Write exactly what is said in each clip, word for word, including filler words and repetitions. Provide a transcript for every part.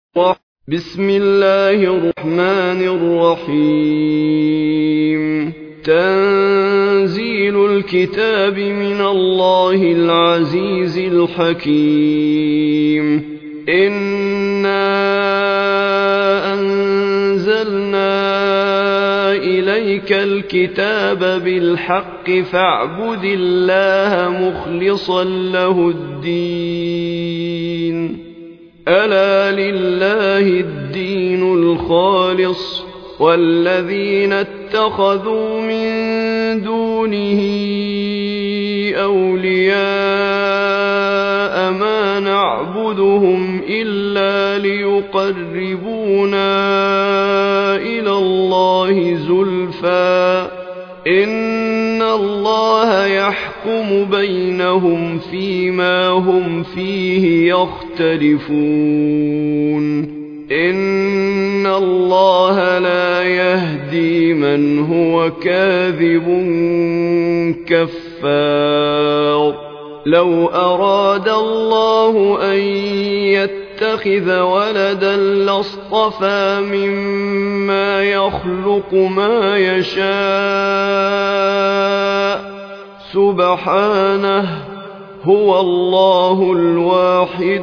بسم الله الرحمن الرحيم تنزيل الكتاب من الله العزيز الحكيم إنا أنزلنا إليك الكتاب بالحق فاعبد الله مخلصا له الدين ألا لله الدين الخالص والذين اتخذوا من دونه أولياء ما نعبدهم إلا ليقربونا إلى الله زلفى إن الله يحكم بينهم فيما هم فيه يختلفون إن الله لا يهدي من هو كاذب كفار لو أراد الله أن يتخذ ولدا لاصطفى مما يخلق ما يشاء سبحانه هو الله الواحد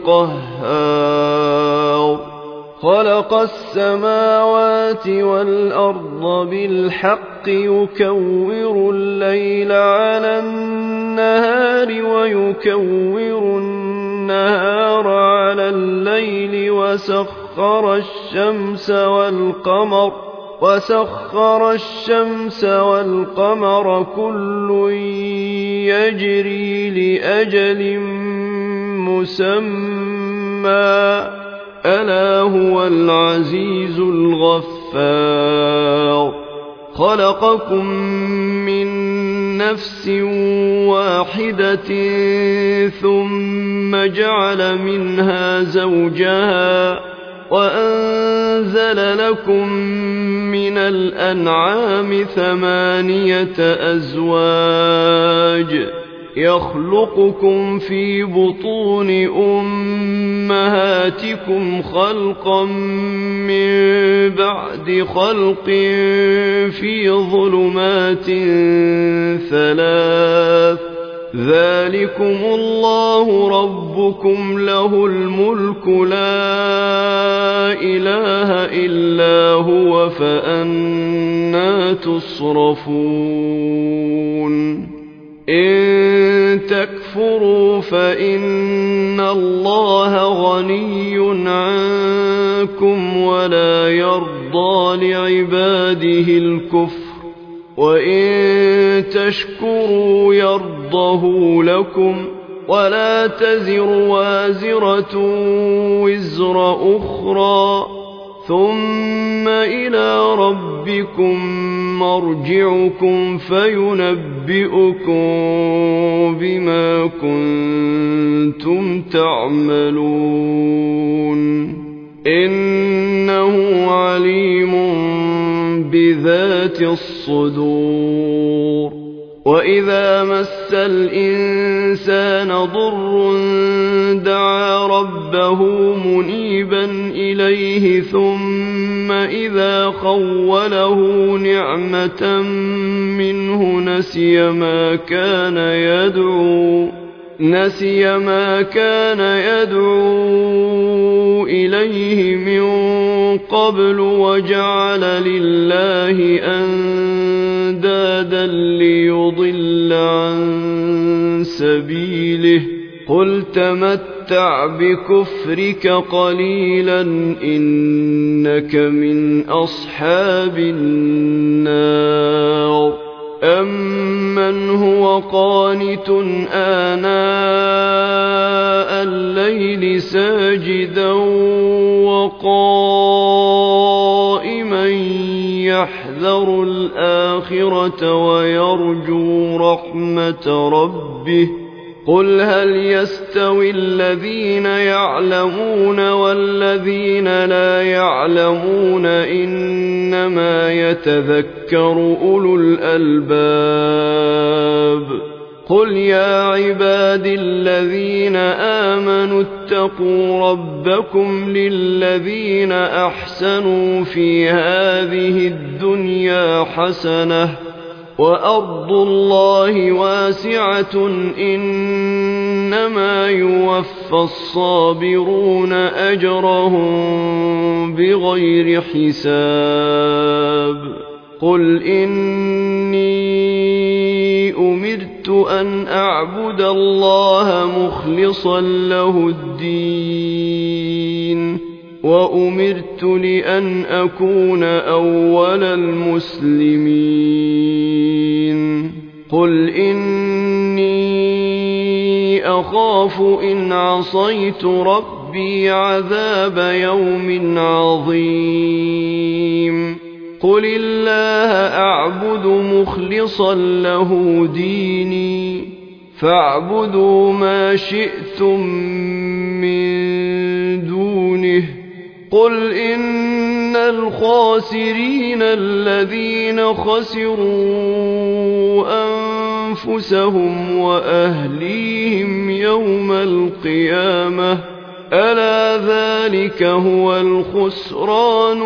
القهار خلق السماوات والأرض بالحق يكور الليل على النهار ويكور النهار على الليل وسخر الشمس والقمر وسخر الشمس والقمر كل يجري لأجل مسمى ألا هو العزيز الغفار خلقكم من نفس واحدة ثم جعل منها زوجها وأنزل لكم من الأنعام ثمانية أزواج يخلقكم في بطون أمهاتكم خلقا من بعد خلق في ظلمات ثلاث ذلكم الله ربكم له الملك لا إله إلا هو فأنى تصرفون إن تكفروا فإن الله غني عنكم ولا يرضى لعباده الكفر وإن تشكروا يرضه لكم ولا تزر وازرة وزر أخرى ثم إلى ربكم مرجعكم فينبئكم بما كنتم تعملون إنه عليم بذات الصدور وإذا مس الإنسان ضر دعا ربه منيبا إليه ثم إذا خوله نعمة منه نسي ما كان يدعو نسي ما كان يدعو إليه من قبل وجعل لله أندادا ليضل عن سبيله قل تمتع بكفرك قليلا إنك من أصحاب النار أمن هو قانت آناء الليل ساجدا وقائما يحذر الآخرة ويرجو رحمة ربه قل هل يستوي الذين يعلمون والذين لا يعلمون إنما يتذكر أولو الألباب قل يا عبادي الذين آمنوا اتقوا ربكم للذين أحسنوا في هذه الدنيا حسنة وأرض الله واسعة إنما يوفى الصابرون أجرهم بغير حساب قل إني أمرت أن أعبد الله مخلصا له الدين وأمرت لأن أكون أول المسلمين قل إني أخاف إن عصيت ربي عذاب يوم عظيم قل الله أعبد مخلصا له ديني فاعبدوا ما شئتم من دونه قل إن الخاسرين الذين خسروا أنفسهم وأهليهم يوم القيامة ألا ذلك هو الخسران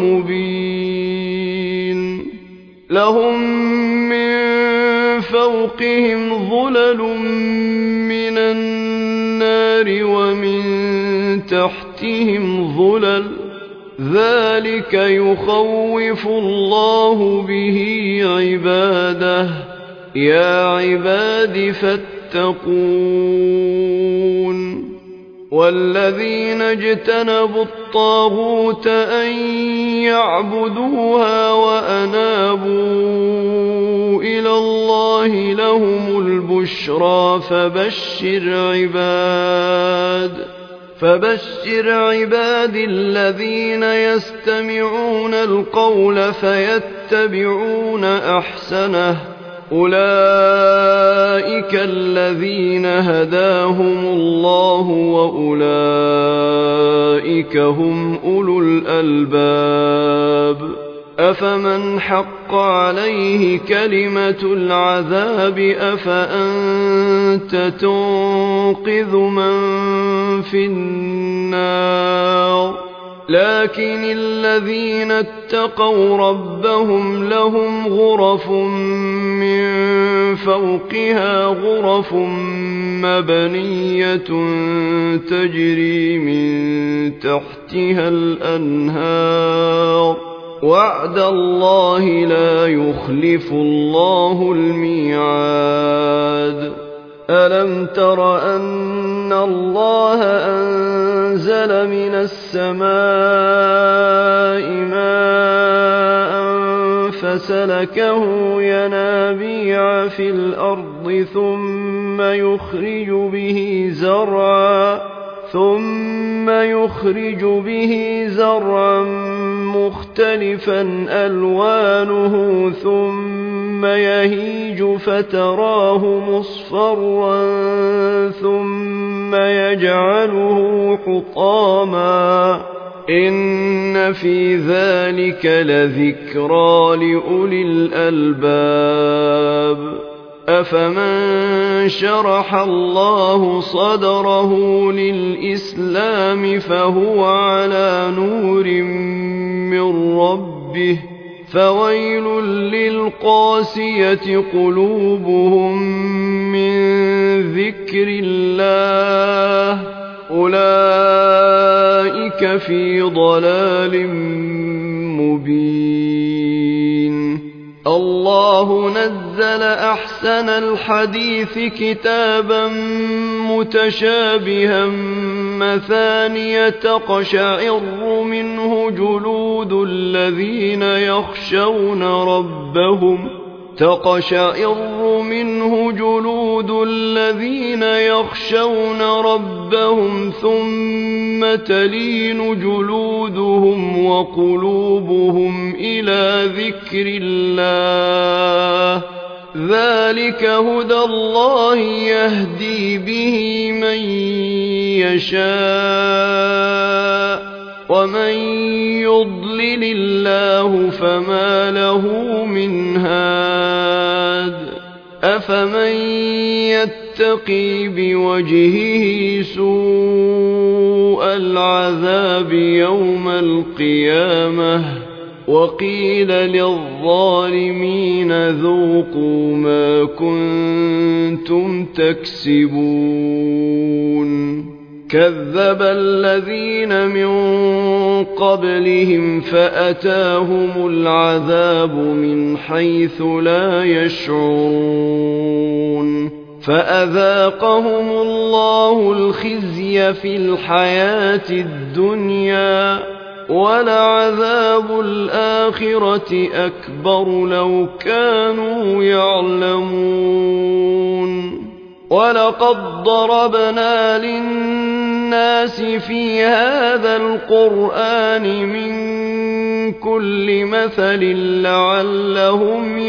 المبين لهم من فوقهم ظلل من النار ومن تحتهم ظلل ذلك يخوف الله به عباده يا عباد فاتقون والذين اجتنبوا الطاغوت أن يعبدوها وأنابوا إلى الله لهم البشرى فبشر عباد فبشر عباد الذين يستمعون القول فيتبعون أحسنه أولئك الذين هداهم الله وأولئك هم أولو الألباب أفمن حق عليه كلمة العذاب أفأنت تنقذ من في النار لكن الذين اتقوا ربهم لهم غرف من فوقها غرف مبنية تجري من تحتها الأنهار وعد الله لا يخلف الله الميعاد ألم تر أن الله أنزل من السماء ماء فسلكه ينابيع في الأرض ثم يخرج به زرعا ثم يخرج به زرعا مختلفا ألوانه ثم يهيج فتراه مصفرا ثم يجعله حطاما إن في ذلك لذكرى لأولي الألباب أفمن شرح الله صدره للإسلام فهو على نور من ربه فويل للقاسية قلوبهم من ذكر الله أولئك في ضلال مبين الله نزل أحسن الحديث كتابا متشابها مثانية تقشعر منه جلود الذين يخشون ربهم تقشعر منه جلود الذين يخشون ربهم ثم تلين جلودهم وقلوبهم إلى ذكر الله ذلك هدى الله يهدي به من يشاء ومن يضلل الله فما له من هاد أفمن يتقي بوجهه سوء العذاب يوم القيامة وقيل للظالمين ذوقوا ما كنتم تكسبون كذب الذين من قبلهم فأتاهم العذاب من حيث لا يشعرون فأذاقهم الله الخزي في الحياة الدنيا ولعذاب الآخرة أكبر لو كانوا يعلمون ولقد ضربنا للناس في هذا القرآن من كل مثل لعلهم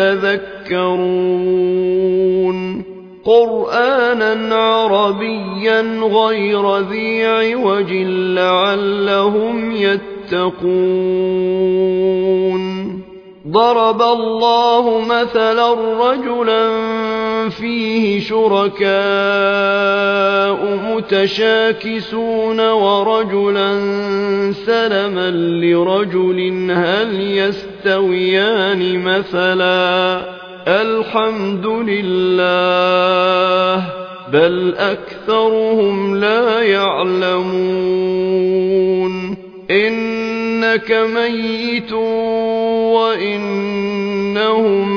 يتذكرون قرآنا عربيا غير ذي عوج لعلهم يتقون ضرب الله مثلا رجلا فيه شركاء متشاكسون ورجلا سلما لرجل هل يستويان مثلا الحمد لله بل أكثرهم لا يعلمون إنك ميت وإنهم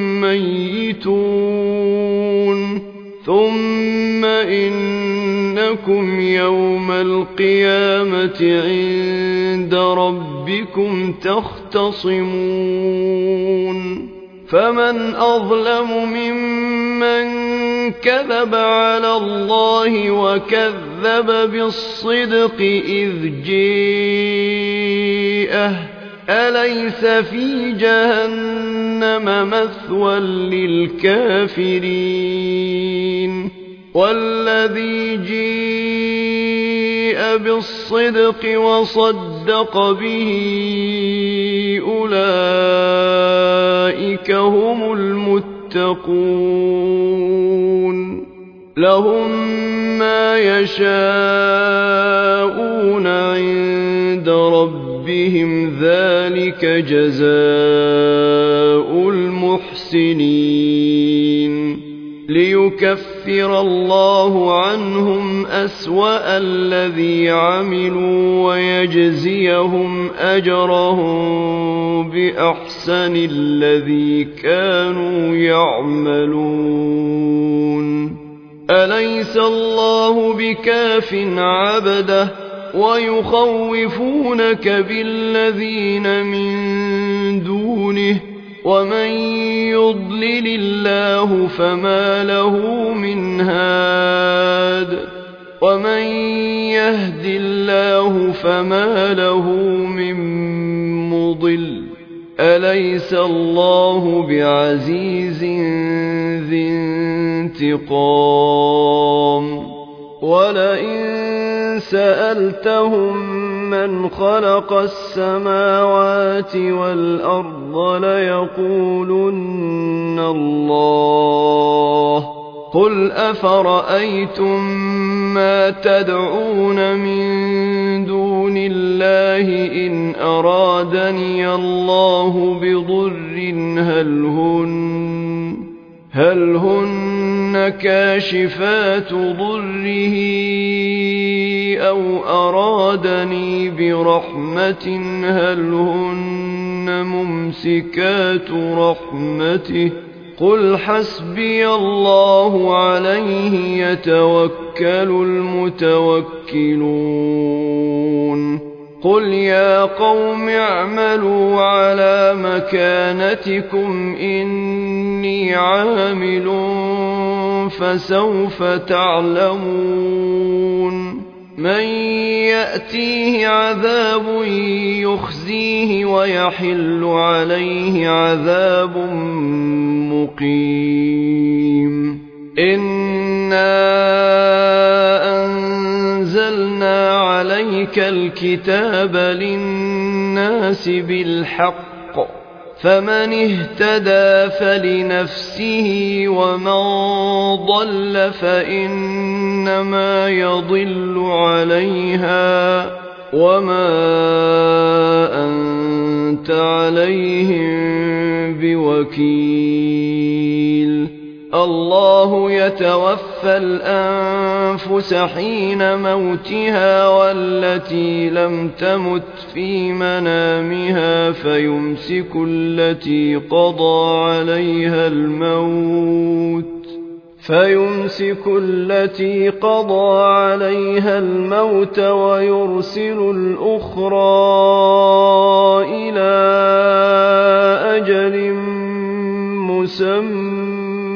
ميتون ثم إنكم يوم القيامة عند ربكم تختصمون فمن أظلم ممن كذب على الله وكذب بالصدق إذ جاءه أليس في جهنم مثوى للكافرين والذي جاء بالصدق وصدق به أولئك هم المتقون لهم ما يشاءون عند ربهم ذلك جزاء المحسنين ليكفر الله عنهم أسوأ الذي عملوا ويجزيهم أجرهم بأحسن الذي كانوا يعملون أليس الله بكاف عبده ويخوفونك بالذين من دونه ومن يضلل الله فما له من هاد ومن يهد الله فما له من مضل أليس الله بعزيز ذي انتقام ولئن سألتهم من خلق السماوات والأرض ليقولن الله قل أفرأيتم ما تدعون من دون الله إن أرادني الله بضر هل هن هل هن كاشفات ضره أو أرادني برحمة هل هن ممسكات رحمته قل حسبي الله عليه يتوكل المتوكلون قل يا قوم اعملوا على مكانتكم إني عامل فسوف تعلمون من يأتيه عذاب يخزيه ويحل عليه عذاب مقيم إنا أنزلنا عليك الكتاب للناس بالحق فمن اهتدى فلنفسه ومن ضل فإنما يضل عليها وما أنت عليهم بوكيل. الله يتوفى الأنفس حين موتها والتي لم تمت في منامها فيمسك التي قضى عليها الموت فيمسك التي قضى عليها الموت ويرسل الأخرى إلى أجل مسمى.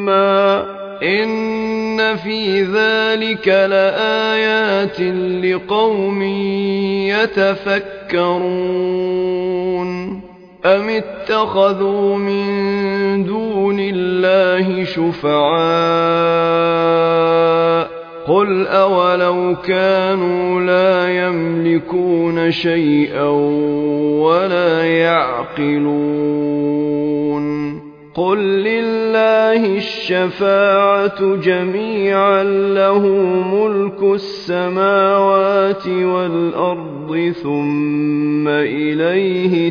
إن في ذلك لآيات لقوم يتفكرون. أم اتخذوا من دون الله شفعاء قل أولو كانوا لا يملكون شيئا ولا يعقلون. قل لله الشفاعة جميعا له ملك السماوات والأرض ثم إليه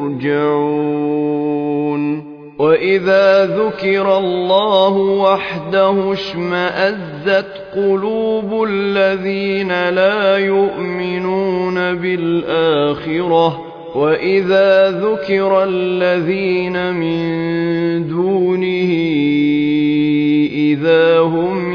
ترجعون. وإذا ذكر الله وحده اشمأزت قلوب الذين لا يؤمنون بالآخرة وإذا ذكر الذين من دونه إذا هم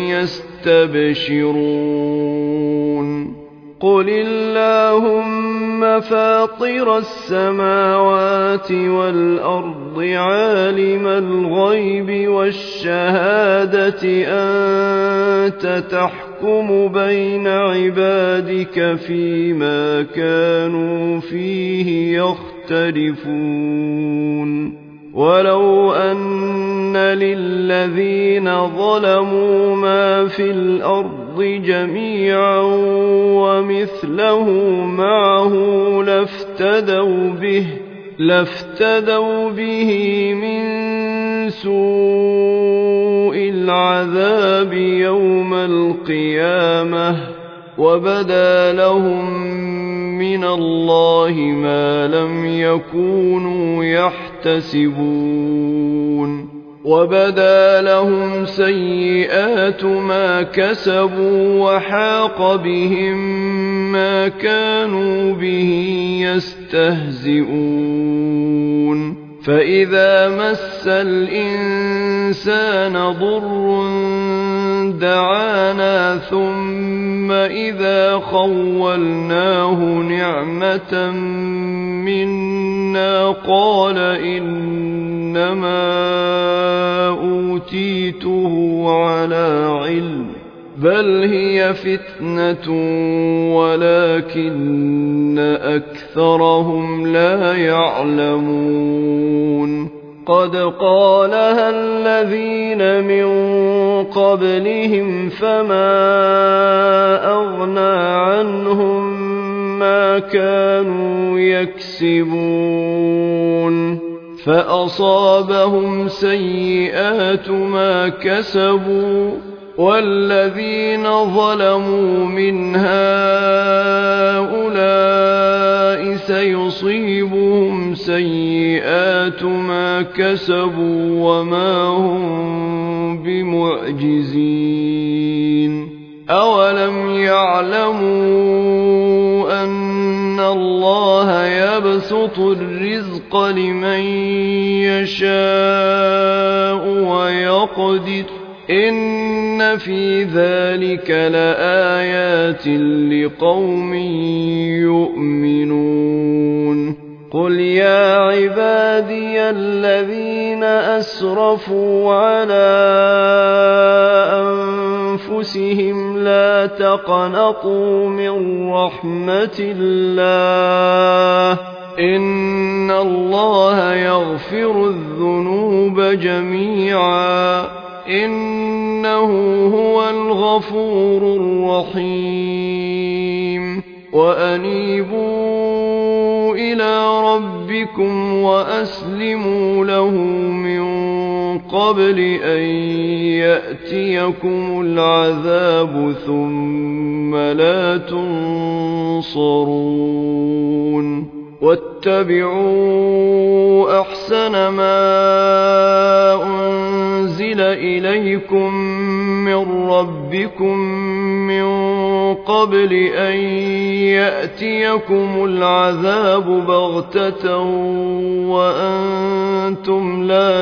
يستبشرون. قل اللهم فاطر السماوات والأرض عالم الغيب والشهادة أنت تحكم بين عبادك فيما كانوا فيه يختلفون. ولو أن للذين ظلموا ما في الأرض جميعا ومثله معه لافتدوا به لافتدوا به من سوء العذاب يوم القيامة وبدا لهم من الله ما لم يكونوا يحتسبون. وبدا لهم سيئات ما كسبوا وحاق بهم ما كانوا به يستهزئون. فإذا مس الإنسان ضر دعانا ثم إذا خولناه نعمة منا قال إنما أوتيته على علم بل هي فتنة ولكن أكثرهم لا يعلمون. قد قالها الذين من قبلهم فما أغنى عنهم ما كانوا يكسبون فأصابهم سيئات ما كسبوا والذين ظلموا من هؤلاء سيصيبهم سيئات ما كسبوا وما هم بمعجزين. أولم يعلموا أن الله يبسط الرزق لمن يشاء ويقدر إن في ذلك لآيات لقوم يؤمنون. قل يا عبادي الذين أسرفوا على أنفسهم لا تقنطوا من رحمة الله إن الله يغفر الذنوب جميعا إنه هو الغفور الرحيم. وأنيبوا إلى ربكم ربكم وأسلموا له من قبل أن يأتيكم العذاب ثم لا تنصرون واتبعوا أحسن ما أنزل إليكم من ربكم من قبل أن يأتيكم العذاب بغتة وأنتم لا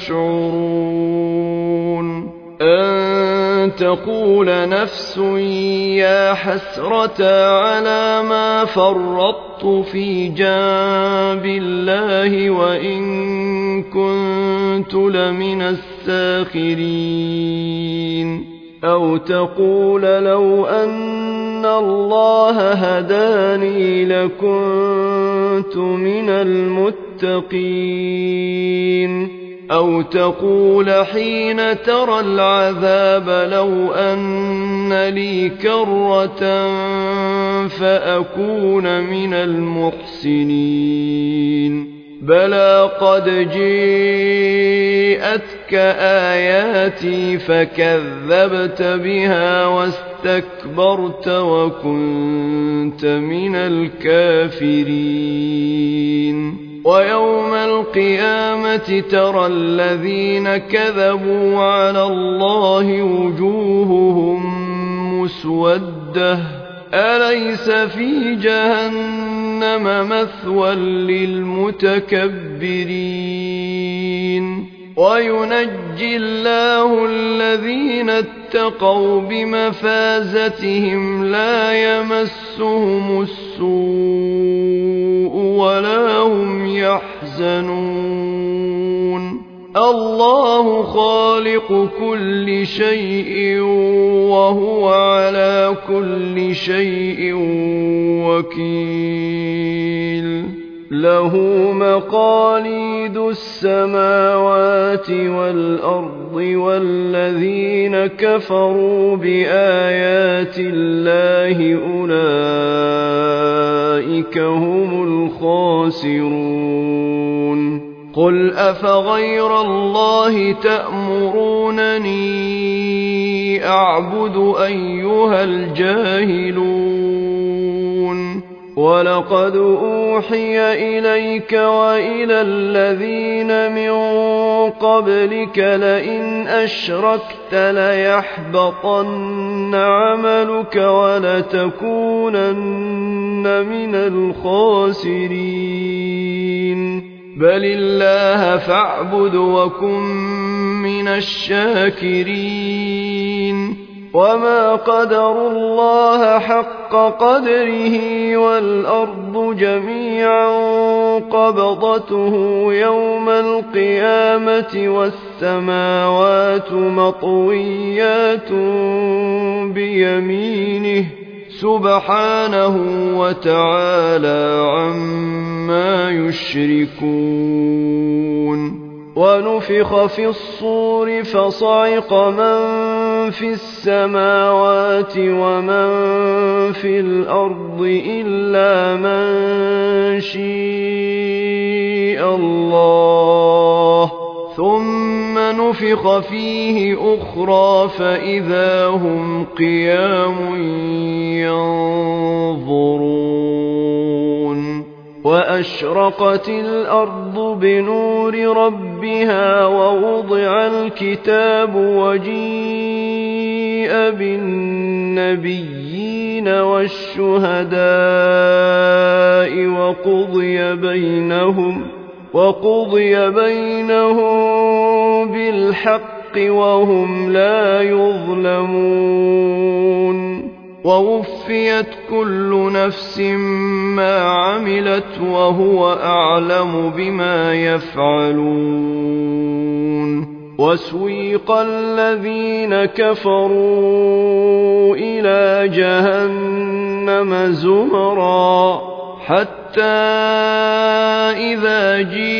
تشعرون أن تقول نفس يا حسرة على ما فرطت في جنب الله وإن كنت لمن الساخرين أو تقول لو أن الله هداني لكنت من المتقين أو تقول حين ترى العذاب لو أن لي كرة فأكون من المحسنين بلى قد جاءتك آياتي فكذبت بها واستكبرت وكنت من الكافرين ويوم القيامة ترى الذين كذبوا على الله وجوههم مسودة أليس في جهنم مثوى للمتكبرين وينجي الله الذين اتقوا بمفازتهم لا يمسهم السوء ولا هم يحزنون الله خالق كل شيء وهو على كل شيء وكيل له مقاليد السماوات والأرض والذين كفروا بآيات الله أولئك هم الخاسرون قل أفغير الله تأمرونني أعبد أيها الجاهلون ولقد أوحي إليك وإلى الذين من قبلك لئن أشركت ليحبطن عملك ولتكونن من الخاسرين بل الله فاعبد وكن من الشاكرين وما قدروا الله حق قدره والأرض جميعا قبضته يوم القيامة والسماوات مطويات بيمينه سبحانه وتعالى عما يشركون ونفخ في الصور فصعق من في السماوات ومن في الأرض إلا من شاء الله ثم نفخ فيه أخرى فإذا هم قيام ينظرون وأشرقت الأرض بنور ربها ووضع الكتاب وجيء بالنبيين والشهداء وقضي بينهم وقضي بينهم بالحق وهم لا يظلمون ووفيت كل نفس ما عملت وهو أعلم بما يفعلون وسويق الذين كفروا إلى جهنم زمرا حتى إذا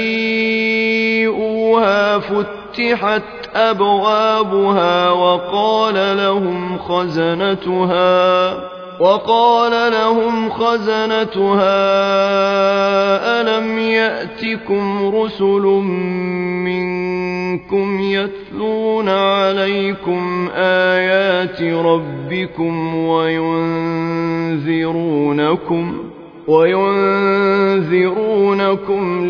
جيءوها فتحت أبوابها وقال لهم خزنتها وقال لهم خزنتها ألم يأتكم رسل منكم يتلون عليكم آيات ربكم وينذرونكم وينذرونكم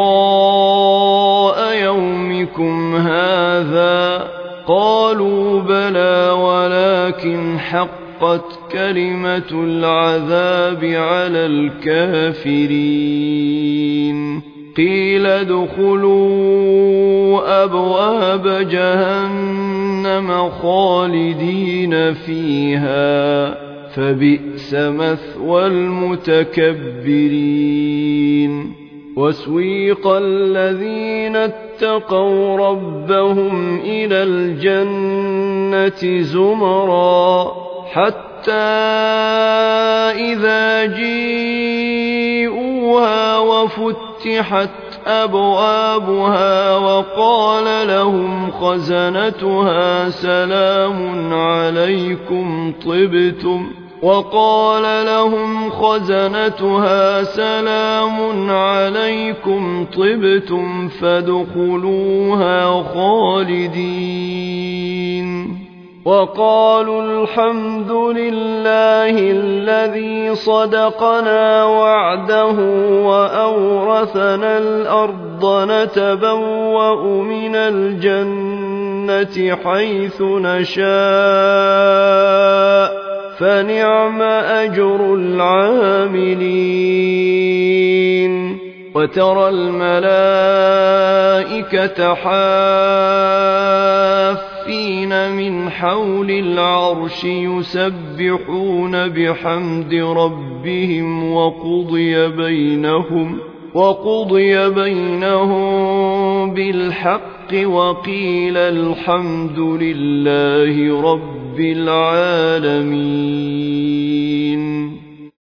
لقاء يومكم هذا قالوا بلى ولكن حقت كلمة العذاب على الكافرين قيل ادخلوا أبواب جهنم خالدين فيها فبئس مثوى المتكبرين وسويق الذين اتقوا ربهم إلى الجنة زمرا حتى إذا جيءوها وفتحت أبوابها وقال لهم خزنتها سلام عليكم طبتم وقال لهم خزنتها سلام عليكم طبتم فادخلوها خالدين وقالوا الحمد لله الذي صدقنا وعده وأورثنا الأرض نتبوأ من الجنة حيث نشاء فنعم أجر العاملين وترى الملائكة حافين من حول العرش يسبحون بحمد ربهم وقضي بينهم وقضي بينهم بالحق وقيل الحمد لله رب العالمين